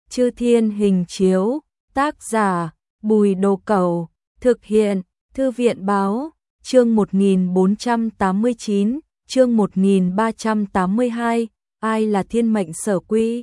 Chư Thiên Hình Chiếu, tác giả Bùi Đồ Cẩu, thực hiện Thư viện Báo, chương 1489, chương 1382, ai là thiên mệnh sở quy.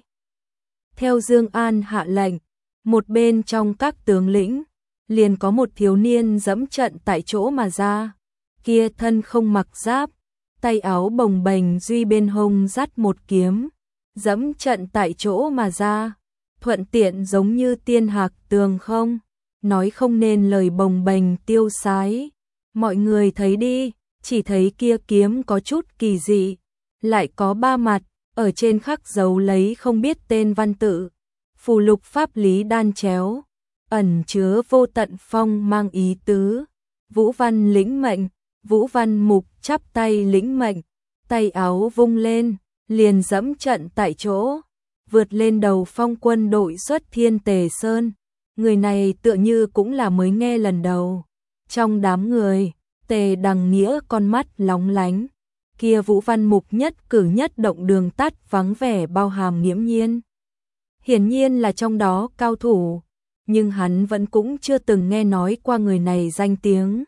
Theo Dương An hạ lệnh, một bên trong các tướng lĩnh, liền có một thiếu niên dẫm trận tại chỗ mà ra, kia thân không mặc giáp, tay áo bồng bềnh duy bên hông dắt một kiếm, dẫm trận tại chỗ mà ra, thuận tiện giống như tiên hạc tường không, nói không nên lời bồng bềnh tiêu sái. Mọi người thấy đi, chỉ thấy kia kiếm có chút kỳ dị, lại có ba mặt, ở trên khắc dấu lấy không biết tên văn tự, phù lục pháp lý đan chéo, ẩn chứa vô tận phong mang ý tứ. Vũ Văn lĩnh mệnh, Vũ Văn Mục chắp tay lĩnh mệnh, tay áo vung lên, liền dẫm trận tại chỗ, vượt lên đầu phong quân đội xuất Thiên Tề Sơn. Người này tựa như cũng là mới nghe lần đầu. Trong đám người, Tề Đằng Nghĩa con mắt lóng lánh, kia Vũ Văn Mục nhất cử nhất động đường tắt vắng vẻ bao hàm nghiễm nhiên. Hiển nhiên là trong đó cao thủ, nhưng hắn vẫn cũng chưa từng nghe nói qua người này danh tiếng.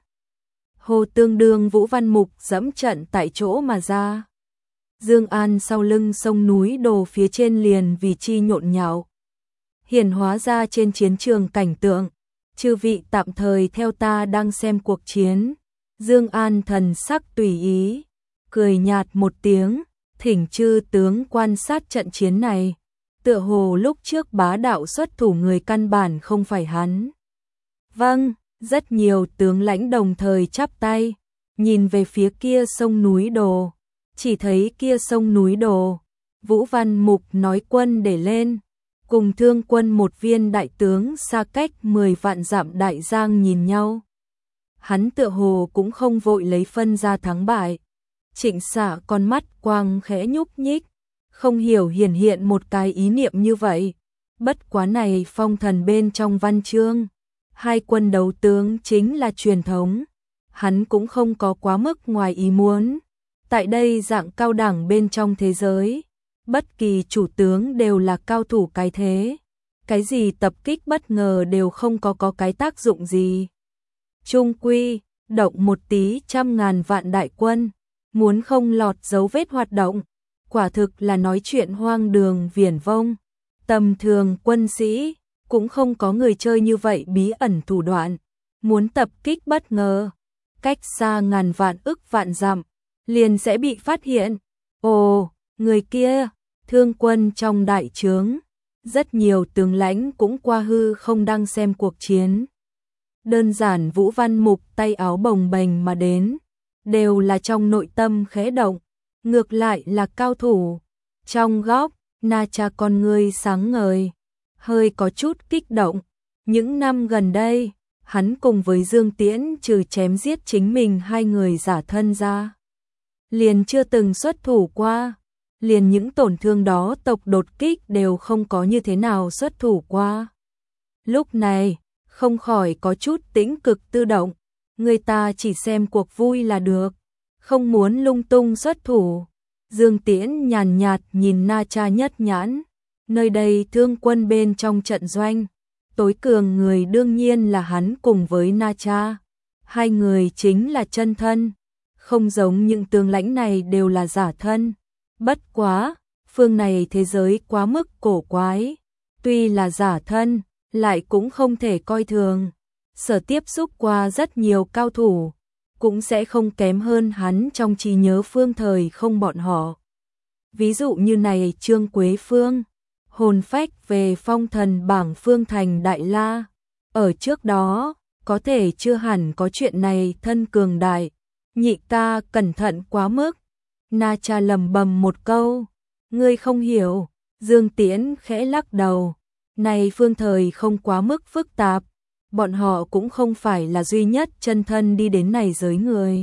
Hồ tương đương Vũ Văn Mục dẫm trận tại chỗ mà ra. Dương An sau lưng sông núi đồ phía trên liền vì chi nhộn nhạo, hiển hóa ra trên chiến trường cảnh tượng. Chư vị tạm thời theo ta đang xem cuộc chiến. Dương An thần sắc tùy ý, cười nhạt một tiếng, thỉnh chư tướng quan sát trận chiến này. Tựa hồ lúc trước bá đạo xuất thủ người căn bản không phải hắn. Vâng, rất nhiều tướng lãnh đồng thời chắp tay, nhìn về phía kia sông núi đồ. Chỉ thấy kia sông núi đồ, Vũ Văn Mục nói quân để lên, cùng Thương Quân một viên đại tướng xa cách 10 vạn dặm đại giang nhìn nhau. Hắn tựa hồ cũng không vội lấy phân ra thắng bại. Trịnh Xạ con mắt quang khẽ nhúc nhích, không hiểu hiện một cái ý niệm như vậy. Bất quá này phong thần bên trong văn chương, hai quân đấu tướng chính là truyền thống, hắn cũng không có quá mức ngoài ý muốn. Tại đây dạng cao đẳng bên trong thế giới, bất kỳ chủ tướng đều là cao thủ cái thế, cái gì tập kích bất ngờ đều không có cái tác dụng gì. Trung quy, động một tí 100.000 vạn đại quân, muốn không lọt dấu vết hoạt động, quả thực là nói chuyện hoang đường viển vông. Tầm thường quân sĩ, cũng không có người chơi như vậy bí ẩn thủ đoạn, muốn tập kích bất ngờ, cách xa ngàn vạn ức vạn dặm, liền sẽ bị phát hiện. Ồ, người kia, Thương Quân trong đại trướng, rất nhiều tướng lãnh cũng qua hư không đang xem cuộc chiến. Đơn giản Vũ Văn Mục tay áo bồng bềnh mà đến, đều là trong nội tâm khẽ động, ngược lại là cao thủ. Trong góc, Na Cha con ngươi sáng ngời, hơi có chút kích động. Những năm gần đây, hắn cùng với Dương Tiễn trừ chém giết chính mình hai người giả thân ra, liền chưa từng xuất thủ qua, liền những tổn thương đó tộc đột kích đều không có như thế nào xuất thủ qua. Lúc này, không khỏi có chút tĩnh cực tự động, người ta chỉ xem cuộc vui là được, không muốn lung tung xuất thủ. Dương Tiễn nhàn nhạt nhìn Na Cha nhất nhãn, nơi đây Thương Quân bên trong trận doanh, tối cường người đương nhiên là hắn cùng với Na Cha, hai người chính là chân thân, không giống những tướng lãnh này đều là giả thân. Bất quá, phương này thế giới quá mức cổ quái, tuy là giả thân, lại cũng không thể coi thường. Sở tiếp xúc qua rất nhiều cao thủ, cũng sẽ không kém hơn hắn trong trí nhớ phương thời không bọn họ. Ví dụ như này Trương Quế Phương, hồn phách về phong thần bảng Phương Thành Đại La. Ở trước đó, có thể chưa hẳn có chuyện này thân cường đại. Nhị ca cẩn thận quá mức. Na Cha lầm bầm một câu, ngươi không hiểu. Dương Tiễn khẽ lắc đầu, này phương thời không quá mức phức tạp, bọn họ cũng không phải là duy nhất chân thân đi đến này giới người.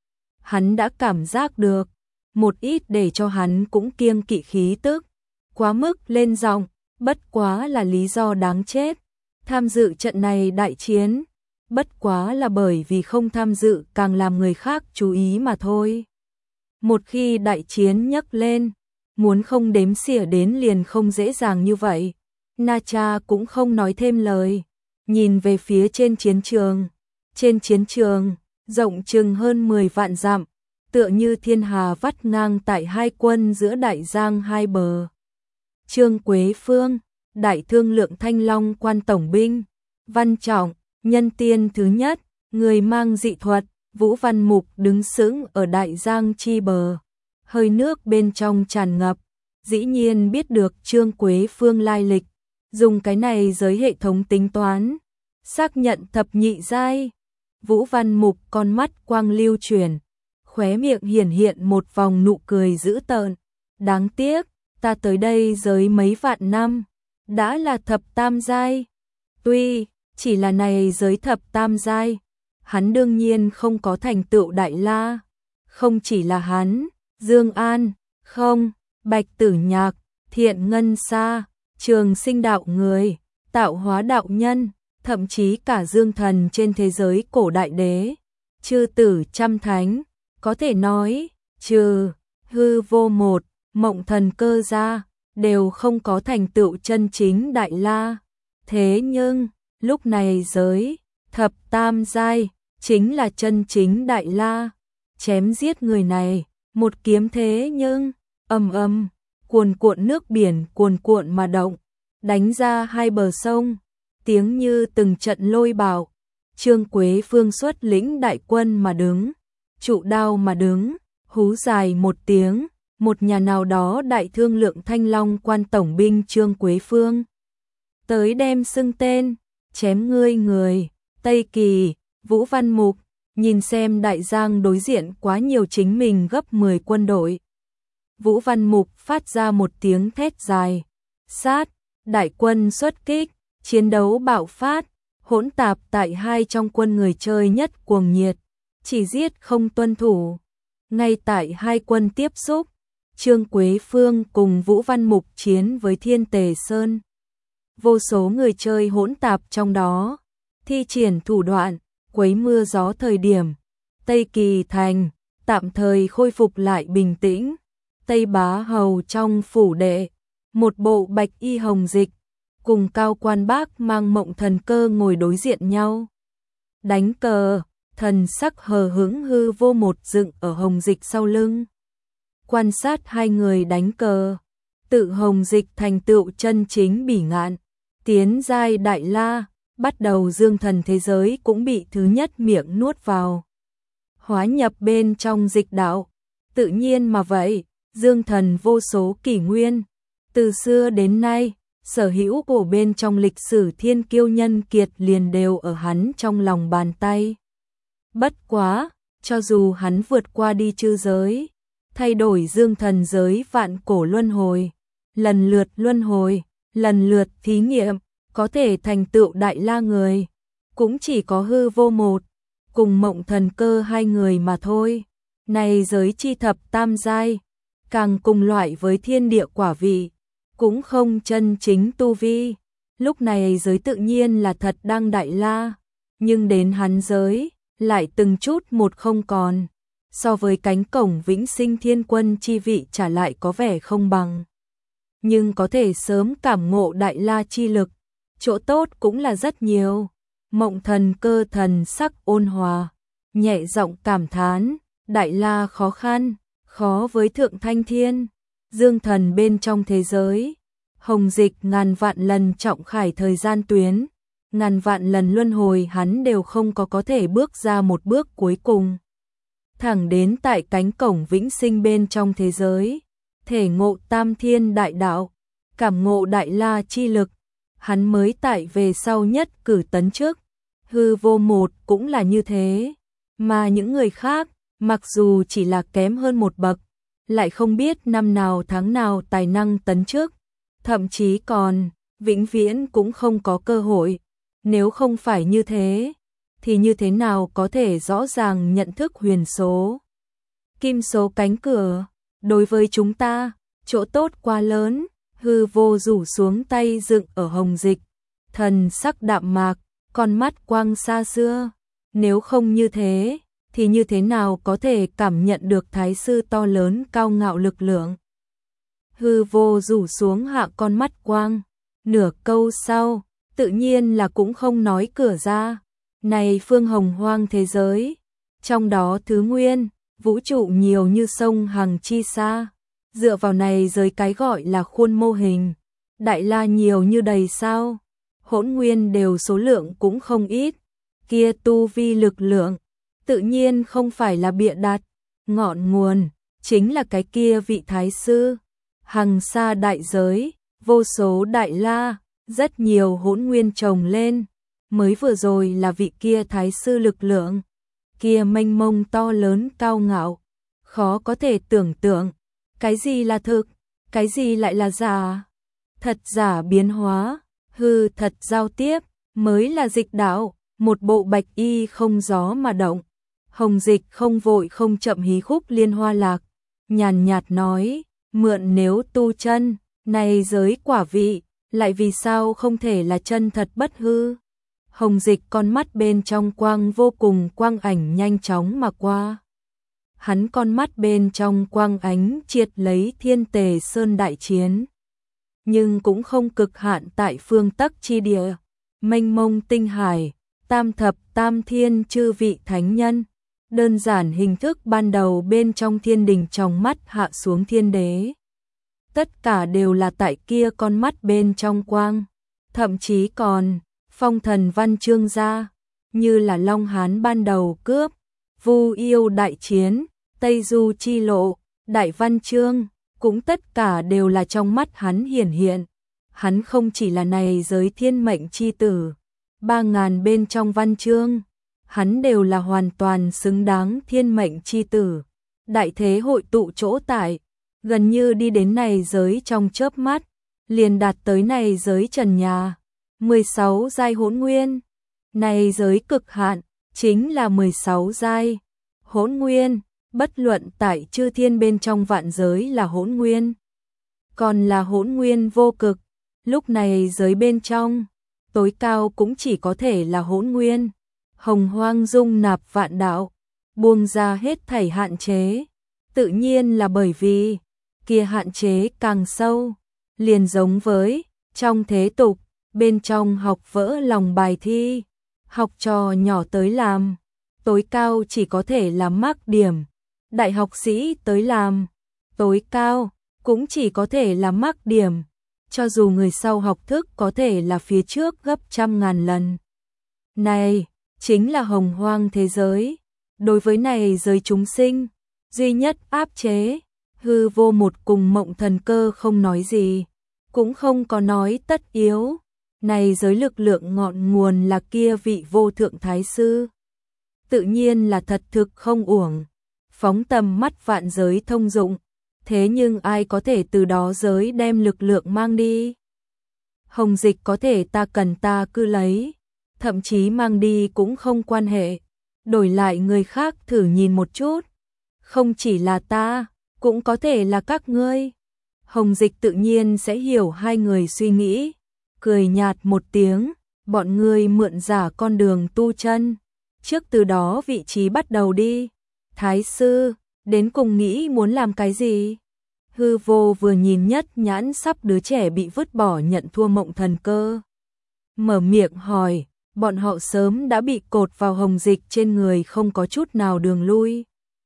Hắn đã cảm giác được, một ít để cho hắn cũng kiêng kỵ khí tức, quá mức lên giọng, bất quá là lý do đáng chết. Tham dự trận này đại chiến, bất quá là bởi vì không tham dự càng làm người khác chú ý mà thôi. Một khi đại chiến nhấc lên, muốn không đếm xỉa đến liền không dễ dàng như vậy. Na Cha cũng không nói thêm lời, nhìn về phía trên chiến trường. Trên chiến trường, rộng chừng hơn 10 vạn dặm, tựa như thiên hà vắt ngang tại hai quân giữa đại giang hai bờ. Trương Quế Phương, đại thương lượng Thanh Long quan tổng binh, Văn Trọng, nhân tiên thứ nhất, người mang dị thuật, Vũ Văn Mục đứng sững ở đại giang chi bờ. Hơi nước bên trong tràn ngập, dĩ nhiên biết được Trương Quế Phương lai lịch, dùng cái này giới hệ thống tính toán, xác nhận thập nhị giai. Vũ Văn Mục con mắt quang lưu chuyển, khóe miệng hiển hiện một vòng nụ cười dữ tợn. Đáng tiếc, ta tới đây giới mấy vạn năm, đã là thập tam giai. Tuy chỉ là này giới thập tam giai, hắn đương nhiên không có thành tựu đại la. Không chỉ là hắn, Dương An, không, Bạch Tử Nhạc, Thiện Ngân Sa, Trường Sinh đạo người, Tạo Hóa đạo nhân, thậm chí cả Dương Thần trên thế giới cổ đại đế, chư tử trăm thánh, có thể nói, trừ Hư Vô một, Mộng Thần Cơ ra, đều không có thành tựu chân chính đại la. Thế nhưng, lúc này giới thập tam giai chính là chân chính đại la. Chém giết người này, một kiếm thế nhưng ầm ầm, cuồn cuộn nước biển cuồn cuộn mà động, đánh ra hai bờ sông, tiếng như từng trận lôi bạo. Trương Quế Phương xuất lĩnh đại quân mà đứng, trụ đao mà đứng, hú dài một tiếng, một nhà nào đó đại thương lượng Thanh Long quan tổng binh Trương Quế Phương tới đem xưng tên, chém ngươi người. Tây Kỳ, Vũ Văn Mục nhìn xem đại giang đối diện quá nhiều chính mình gấp 10 quân đội. Vũ Văn Mục phát ra một tiếng thét dài, sát, đại quân xuất kích, chiến đấu bạo phát, hỗn tạp tại hai trong quân người chơi nhất cuồng nhiệt, chỉ giết không tuân thủ. Ngay tại hai quân tiếp xúc, Trương Quế Phương cùng Vũ Văn Mục chiến với Thiên Tề Sơn. Vô số người chơi hỗn tạp trong đó, thi triển thủ đoạn, quấy mưa gió thời điểm. Tây Kỳ thành, tạm thời khôi phục lại bình tĩnh. Tây Bá Hầu trong phủ đệ, một bộ bạch y hồng dịch, cùng Cao Quan Bác mang Mộng Thần Cơ ngồi đối diện nhau. Đánh cờ, thần sắc hờ hững Hư Vô một dựng ở hồng dịch sau lưng. Quan sát hai người đánh cờ, tự hồng dịch thành tựu chân chính bỉ ngạn, tiến giai đại la, bắt đầu dương thần thế giới cũng bị thứ nhất miệng nuốt vào. Hóa nhập bên trong dịch đạo, tự nhiên mà vậy, dương thần vô số kỷ nguyên, từ xưa đến nay, sở hữu của bên trong lịch sử thiên kiêu nhân kiệt liền đều ở hắn trong lòng bàn tay. Bất quá, cho dù hắn vượt qua đi chư giới, thay đổi dương thần giới vạn cổ luân hồi, lần lượt luân hồi, lần lượt thí nghiệm, có thể thành tựu đại la người, cũng chỉ có Hư Vô một, cùng Mộng Thần Cơ hai người mà thôi. Này giới chi thập tam giai, càng cùng loại với thiên địa quả vị, cũng không chân chính tu vi. Lúc này giới tự nhiên là thật đang đại la, nhưng đến hắn giới, lại từng chút một không còn. So với cánh cổng vĩnh sinh thiên quân chi vị trả lại có vẻ không bằng. Nhưng có thể sớm cảm ngộ đại la chi lực, chỗ tốt cũng là rất nhiều. Mộng Thần Cơ thần sắc ôn hòa, nhẹ giọng cảm thán, đại la khó khăn, khó với thượng thanh thiên, dương thần bên trong thế giới. Hồng dịch ngàn vạn lần trọng khải thời gian tuyến, ngàn vạn lần luân hồi hắn đều không có thể bước ra một bước cuối cùng. Thẳng đến tại cánh cổng vĩnh sinh bên trong thế giới, thể ngộ tam thiên đại đạo, cảm ngộ đại la chi lực, hắn mới tại về sau nhất cử tấn trước. Hư Vô một cũng là như thế, mà những người khác, mặc dù chỉ là kém hơn một bậc, lại không biết năm nào tháng nào tài năng tấn trước, thậm chí còn vĩnh viễn cũng không có cơ hội. Nếu không phải như thế, thì như thế nào có thể rõ ràng nhận thức huyền số? Kim số cánh cửa, đối với chúng ta, chỗ tốt quá lớn. Hư Vô rủ xuống tay dựng ở hồng dịch, thần sắc đạm mạc, con mắt quang xa xưa. Nếu không như thế, thì như thế nào có thể cảm nhận được thái sư to lớn cao ngạo lực lượng? Hư Vô rủ xuống hạ con mắt quang, Nửa câu sau, tự nhiên là cũng không nói cửa ra. Này phương hồng hoang thế giới, trong đó thứ nguyên, vũ trụ nhiều như sông hằng chi xa. Dựa vào này giới cái gọi là khuôn mô hình, đại la nhiều như đầy sao. Hỗn nguyên đều số lượng cũng không ít. Kia tu vi lực lượng, tự nhiên không phải là bịa đặt. Ngọn nguồn, chính là cái kia vị thái sư. Hằng xa đại giới, vô số đại la, rất nhiều hỗn nguyên chồng lên. Mới vừa rồi là vị kia thái sư lực lượng. Kia mênh mông to lớn cao ngạo, khó có thể tưởng tượng. Cái gì là thực, cái gì lại là giả. Thật giả biến hóa, hư thật giao tiếp, mới là dịch đạo. Một bộ bạch y không gió mà động. Hồng Dịch không vội không chậm hí khúc liên hoa lạc, nhàn nhạt nói, mượn nếu tu chân, này giới quả vị, lại vì sao không thể là chân thật bất hư. Hồng Dịch con mắt bên trong quang vô cùng quang ảnh nhanh chóng mà qua. Hắn con mắt bên trong quang ánh triệt lấy thiên tề sơn đại chiến. Nhưng cũng không cực hạn tại phương tắc chi địa, mênh mông tinh hải, tam thập tam thiên chư vị thánh nhân. Đơn giản hình thức ban đầu bên trong thiên đình trong mắt hạ xuống thiên đế. Tất cả đều là tại kia con mắt bên trong quang. Thậm chí còn phong thần văn chương ra, như là Long Hán ban đầu cướp, Vu Yêu đại chiến, Tây Du chi lộ, đại văn chương, cũng tất cả đều là trong mắt hắn hiển hiện. Hắn không chỉ là này giới thiên mệnh chi tử, 3000 bên trong văn chương, hắn đều là hoàn toàn xứng đáng thiên mệnh chi tử. Đại thế hội tụ chỗ tại, gần như đi đến này giới trong chớp mắt, liền đạt tới này giới trần nhà. 16 giai hỗn nguyên, này giới cực hạn, chính là 16 giai hỗn nguyên, bất luận tại chư thiên bên trong vạn giới là hỗn nguyên, còn là hỗn nguyên vô cực, lúc này giới bên trong, tối cao cũng chỉ có thể là hỗn nguyên. Hồng hoang dung nạp vạn đạo, buông ra hết thảy hạn chế, tự nhiên là bởi vì kia hạn chế càng sâu, liền giống với trong thế tục, bên trong học vỡ lòng bài thi, học trò nhỏ tới làm, tối cao chỉ có thể là mắc điểm, đại học sĩ tới làm, tối cao cũng chỉ có thể là mắc điểm, cho dù người sau học thức có thể là phía trước gấp trăm ngàn lần. Này chính là hồng hoang thế giới, đối với này giới chúng sinh, duy nhất áp chế, hư vô một cùng mộng thần cơ không nói gì, cũng không có nói tất yếu, này giới lực lượng ngọn nguồn là kia vị vô thượng thái sư. Tự nhiên là thật thực không uổng, phóng tầm mắt vạn giới thông dụng, thế nhưng ai có thể từ đó giới đem lực lượng mang đi. Hồng Dịch có thể ta cần ta cứ lấy, thậm chí mang đi cũng không quan hệ, đổi lại người khác thử nhìn một chút, không chỉ là ta, cũng có thể là các ngươi. Hồng Dịch tự nhiên sẽ hiểu hai người suy nghĩ, cười nhạt một tiếng, bọn ngươi mượn giả con đường tu chân, trước từ đó vị trí bắt đầu đi. Thái sư, đến cùng nghĩ muốn làm cái gì? Hư vô vừa nhìn nhất nhãn sắp đứa trẻ bị vứt bỏ nhận thua mộng thần cơ. Mở miệng hỏi, bọn họ sớm đã bị cột vào Hồng Dịch trên người không có chút nào đường lui.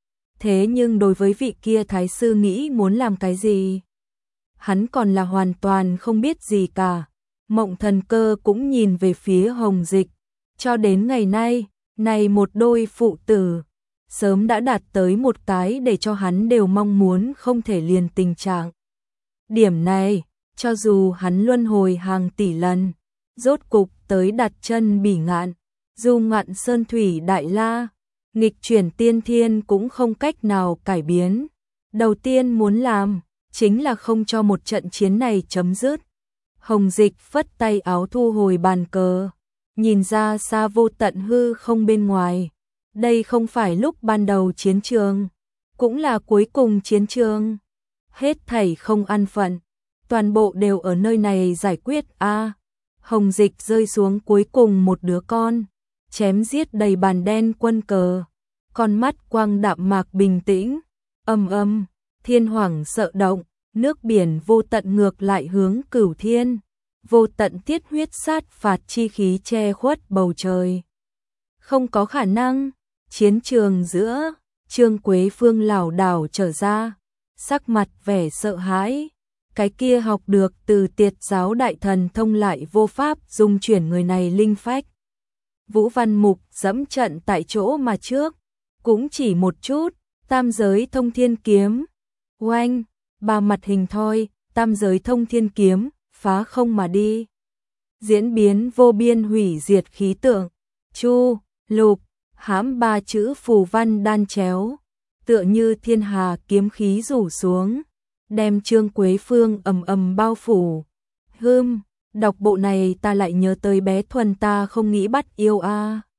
Thế nhưng đối với vị kia thái sư nghĩ muốn làm cái gì? Hắn còn là hoàn toàn không biết gì cả. Mộng thần cơ cũng nhìn về phía Hồng Dịch. Cho đến ngày nay, này một đôi phụ tử, sớm đã đạt tới một cái để cho hắn đều mong muốn không thể liền tình trạng. Điểm này, cho dù hắn luân hồi hàng tỷ lần, rốt cục tới đặt chân Bỉ Ngạn, Du Ngạn Sơn Thủy Đại La, nghịch chuyển tiên thiên cũng không cách nào cải biến. Đầu tiên muốn làm, chính là không cho một trận chiến này chấm dứt. Hồng Dịch phất tay áo thu hồi bàn cờ, nhìn ra xa vô tận hư không bên ngoài. Đây không phải lúc ban đầu chiến trường, cũng là cuối cùng chiến trường. Hết thảy không an phận, toàn bộ đều ở nơi này giải quyết a. Hồng Dịch rơi xuống cuối cùng một đứa con, chém giết đầy bàn đen quân cờ, con mắt quang đạm mạc bình tĩnh, âm, thiên hoàng sợ động, nước biển vô tận ngược lại hướng Cửu Thiên. vô tận thiết huyết sát phạt chi khí che khuất bầu trời. Không có khả năng, chiến trường giữa, Trương Quế Phương lảo đảo trở ra, sắc mặt vẻ sợ hãi. Cái kia học được từ Tiệt giáo đại thần thông lại vô pháp dung chuyển người này linh phách. Vũ Văn Mục dẫm trận tại chỗ mà trước, cũng chỉ một chút, tam giới thông thiên kiếm. Oanh, ba mặt hình thoi, tam giới thông thiên kiếm, phá không mà đi. Diễn biến vô biên hủy diệt khí tượng, chu, lục, hãm ba chữ phù văn đan chéo, tựa như thiên hà kiếm khí rủ xuống, đem Trương Quế Phương ầm ầm bao phủ. Đọc bộ này ta lại nhớ tới bé Thuần ta không nghĩ bắt yêu a.